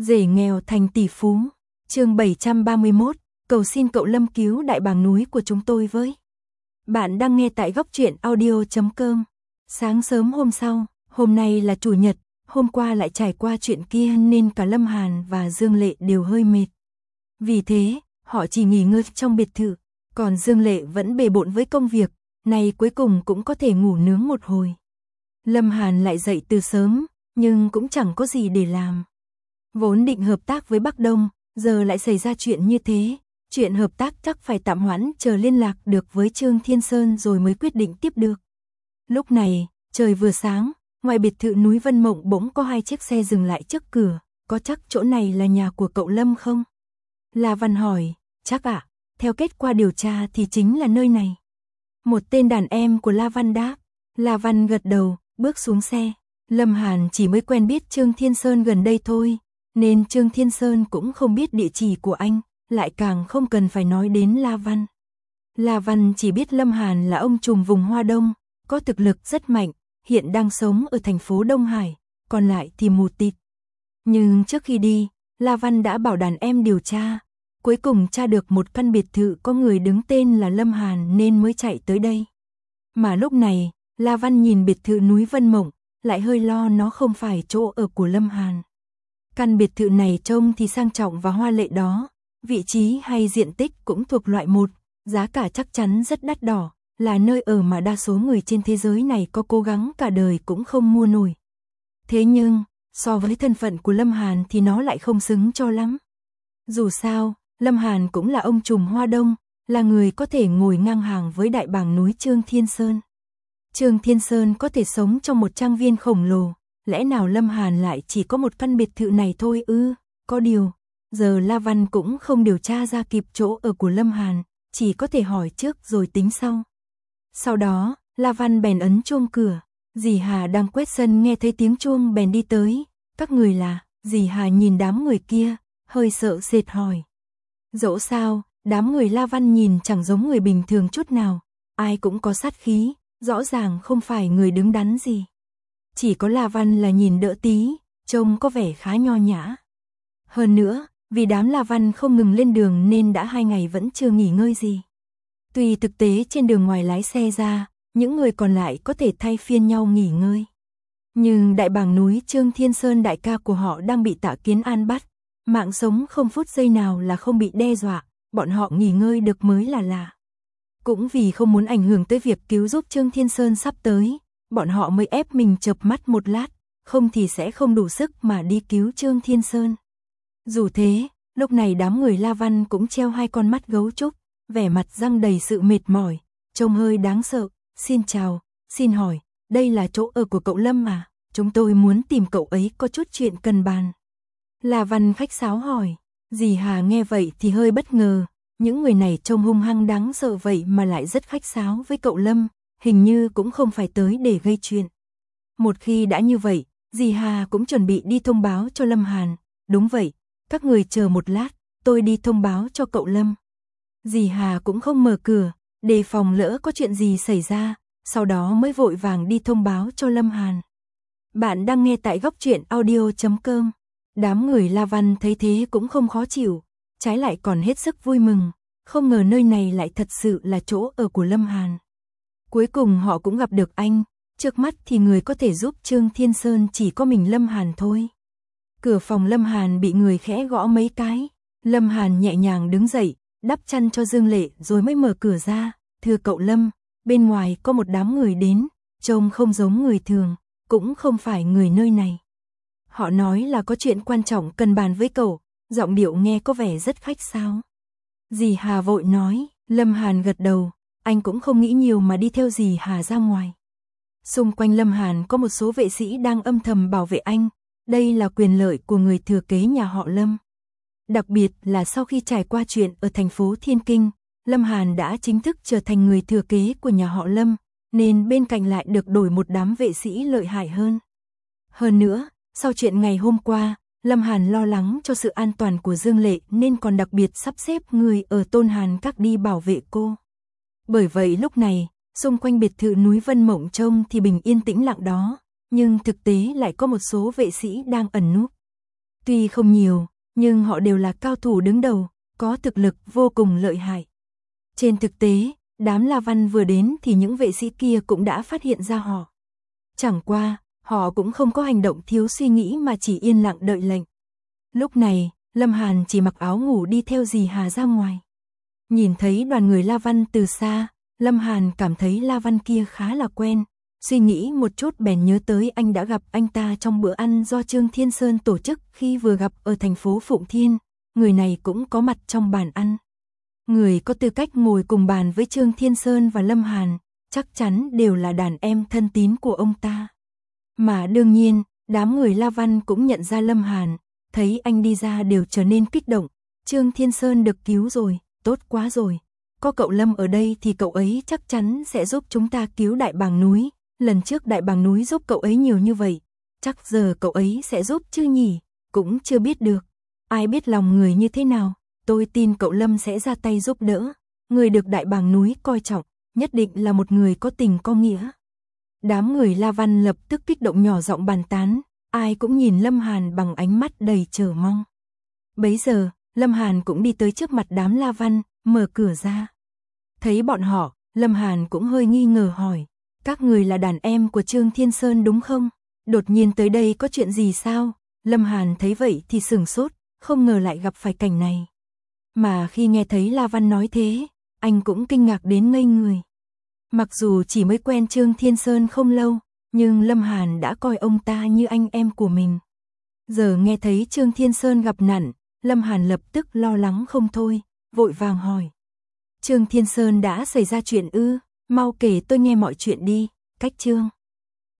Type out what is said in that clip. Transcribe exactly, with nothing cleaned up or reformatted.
Rể nghèo thành tỷ phú. Chương bảy trăm ba mươi mốt, cầu xin cậu Lâm cứu đại bàng núi của chúng tôi với. Bạn đang nghe tại góc truyện audio chấm com. Sáng sớm hôm sau, hôm nay là chủ nhật, hôm qua lại trải qua chuyện kia nên cả Lâm Hàn và Dương Lệ đều hơi mệt. Vì thế, họ chỉ nghỉ ngơi trong biệt thự, còn Dương Lệ vẫn bề bộn với công việc, nay cuối cùng cũng có thể ngủ nướng một hồi. Lâm Hàn lại dậy từ sớm, nhưng cũng chẳng có gì để làm. Vốn định hợp tác với Bắc Đông, giờ lại xảy ra chuyện như thế, chuyện hợp tác chắc phải tạm hoãn chờ liên lạc được với Trương Thiên Sơn rồi mới quyết định tiếp được. Lúc này, trời vừa sáng, ngoài biệt thự núi Vân Mộng bỗng có hai chiếc xe dừng lại trước cửa, có chắc chỗ này là nhà của cậu Lâm không? La Văn hỏi, chắc ạ, theo kết quả điều tra thì chính là nơi này. Một tên đàn em của La Văn đáp, La Văn gật đầu, bước xuống xe. Lâm Hàn chỉ mới quen biết Trương Thiên Sơn gần đây thôi, nên Trương Thiên Sơn cũng không biết địa chỉ của anh, lại càng không cần phải nói đến La Văn. La Văn chỉ biết Lâm Hàn là ông trùm vùng Hoa Đông, có thực lực rất mạnh, hiện đang sống ở thành phố Đông Hải, còn lại thì mù tịt. Nhưng trước khi đi, La Văn đã bảo đàn em điều tra, cuối cùng tra được một căn biệt thự có người đứng tên là Lâm Hàn nên mới chạy tới đây. Mà lúc này, La Văn nhìn biệt thự núi Vân Mộng, lại hơi lo nó không phải chỗ ở của Lâm Hàn. Căn biệt thự này trông thì sang trọng và hoa lệ đó, vị trí hay diện tích cũng thuộc loại một, giá cả chắc chắn rất đắt đỏ, là nơi ở mà đa số người trên thế giới này có cố gắng cả đời cũng không mua nổi. Thế nhưng, so với thân phận của Lâm Hàn thì nó lại không xứng cho lắm. Dù sao, Lâm Hàn cũng là ông trùm Hoa Đông, là người có thể ngồi ngang hàng với đại bàng núi Trương Thiên Sơn. Trương Thiên Sơn có thể sống trong một trang viên khổng lồ, lẽ nào Lâm Hàn lại chỉ có một căn biệt thự này thôi ư? Có điều, giờ La Văn cũng không điều tra ra kịp chỗ ở của Lâm Hàn, chỉ có thể hỏi trước rồi tính sau. Sau đó, La Văn bèn ấn chuông cửa, dì Hà đang quét sân nghe thấy tiếng chuông bèn đi tới. Các người là? Dì Hà nhìn đám người kia, hơi sợ sệt hỏi. Dẫu sao, đám người La Văn nhìn chẳng giống người bình thường chút nào, ai cũng có sát khí, rõ ràng không phải người đứng đắn gì. Chỉ có La Văn là nhìn đỡ tí, trông có vẻ khá nho nhã. Hơn nữa, vì đám La Văn không ngừng lên đường nên đã hai ngày vẫn chưa nghỉ ngơi gì. Tuy thực tế trên đường ngoài lái xe ra, những người còn lại có thể thay phiên nhau nghỉ ngơi. Nhưng đại bàng núi Trương Thiên Sơn đại ca của họ đang bị Tạ Kiến An bắt, mạng sống không phút giây nào là không bị đe dọa, bọn họ nghỉ ngơi được mới là lạ. Cũng vì không muốn ảnh hưởng tới việc cứu giúp Trương Thiên Sơn sắp tới, bọn họ mới ép mình chợp mắt một lát, không thì sẽ không đủ sức mà đi cứu Trương Thiên Sơn. Dù thế, lúc này đám người La Văn cũng treo hai con mắt gấu trúc, vẻ mặt răng đầy sự mệt mỏi, trông hơi đáng sợ. Xin chào, xin hỏi, đây là chỗ ở của cậu Lâm à? Chúng tôi muốn tìm cậu ấy có chút chuyện cần bàn. La Văn khách sáo hỏi. Dì Hà nghe vậy thì hơi bất ngờ, những người này trông hung hăng đáng sợ vậy mà lại rất khách sáo với cậu Lâm, hình như cũng không phải tới để gây chuyện. Một khi đã như vậy, dì Hà cũng chuẩn bị đi thông báo cho Lâm Hàn. Đúng vậy, các người chờ một lát, tôi đi thông báo cho cậu Lâm. Dì Hà cũng không mở cửa, đề phòng lỡ có chuyện gì xảy ra, sau đó mới vội vàng đi thông báo cho Lâm Hàn. Bạn đang nghe tại góc truyện audio chấm com. Đám người La Văn thấy thế cũng không khó chịu, trái lại còn hết sức vui mừng, không ngờ nơi này lại thật sự là chỗ ở của Lâm Hàn. Cuối cùng họ cũng gặp được anh, trước mắt thì người có thể giúp Trương Thiên Sơn chỉ có mình Lâm Hàn thôi. Cửa phòng Lâm Hàn bị người khẽ gõ mấy cái, Lâm Hàn nhẹ nhàng đứng dậy, đắp chăn cho Dương Lệ rồi mới mở cửa ra. Thưa cậu Lâm, bên ngoài có một đám người đến, trông không giống người thường, cũng không phải người nơi này. Họ nói là có chuyện quan trọng cần bàn với cậu, giọng điệu nghe có vẻ rất khách sáo. Dì Hà vội nói. Lâm Hàn gật đầu, anh cũng không nghĩ nhiều mà đi theo dì Hà ra ngoài. Xung quanh Lâm Hàn có một số vệ sĩ đang âm thầm bảo vệ anh, đây là quyền lợi của người thừa kế nhà họ Lâm. Đặc biệt là sau khi trải qua chuyện ở thành phố Thiên Kinh, Lâm Hàn đã chính thức trở thành người thừa kế của nhà họ Lâm, nên bên cạnh lại được đổi một đám vệ sĩ lợi hại hơn. Hơn nữa, sau chuyện ngày hôm qua, Lâm Hàn lo lắng cho sự an toàn của Dương Lệ nên còn đặc biệt sắp xếp người ở Tôn Hàn Các đi bảo vệ cô. Bởi vậy lúc này, xung quanh biệt thự núi Vân Mộng trông thì bình yên tĩnh lặng đó, nhưng thực tế lại có một số vệ sĩ đang ẩn núp. Tuy không nhiều, nhưng họ đều là cao thủ đứng đầu, có thực lực vô cùng lợi hại. Trên thực tế, đám La Văn vừa đến thì những vệ sĩ kia cũng đã phát hiện ra họ. Chẳng qua, họ cũng không có hành động thiếu suy nghĩ mà chỉ yên lặng đợi lệnh. Lúc này, Lâm Hàn chỉ mặc áo ngủ đi theo dì Hà ra ngoài. Nhìn thấy đoàn người La Văn từ xa, Lâm Hàn cảm thấy La Văn kia khá là quen. Suy nghĩ một chút bèn nhớ tới anh đã gặp anh ta trong bữa ăn do Trương Thiên Sơn tổ chức khi vừa gặp ở thành phố Phụng Thiên. Người này cũng có mặt trong bàn ăn. Người có tư cách ngồi cùng bàn với Trương Thiên Sơn và Lâm Hàn, chắc chắn đều là đàn em thân tín của ông ta. Mà đương nhiên, đám người La Văn cũng nhận ra Lâm Hàn, thấy anh đi ra đều trở nên kích động. Trương Thiên Sơn được cứu rồi, tốt quá rồi. Có cậu Lâm ở đây thì cậu ấy chắc chắn sẽ giúp chúng ta cứu Đại Bàng Núi. Lần trước Đại Bàng Núi giúp cậu ấy nhiều như vậy, chắc giờ cậu ấy sẽ giúp chứ nhỉ, cũng chưa biết được. Ai biết lòng người như thế nào, tôi tin cậu Lâm sẽ ra tay giúp đỡ. Người được Đại Bàng Núi coi trọng, nhất định là một người có tình có nghĩa. Đám người La Văn lập tức kích động nhỏ giọng bàn tán, ai cũng nhìn Lâm Hàn bằng ánh mắt đầy chờ mong. Bấy giờ, Lâm Hàn cũng đi tới trước mặt đám La Văn, mở cửa ra. Thấy bọn họ, Lâm Hàn cũng hơi nghi ngờ hỏi, các người là đàn em của Trương Thiên Sơn đúng không? Đột nhiên tới đây có chuyện gì sao? Lâm Hàn thấy vậy thì sửng sốt, không ngờ lại gặp phải cảnh này. Mà khi nghe thấy La Văn nói thế, anh cũng kinh ngạc đến ngây người. Mặc dù chỉ mới quen Trương Thiên Sơn không lâu, nhưng Lâm Hàn đã coi ông ta như anh em của mình. Giờ nghe thấy Trương Thiên Sơn gặp nạn, Lâm Hàn lập tức lo lắng không thôi, vội vàng hỏi. Trương Thiên Sơn đã xảy ra chuyện ư? Mau kể tôi nghe mọi chuyện đi, cách Trương.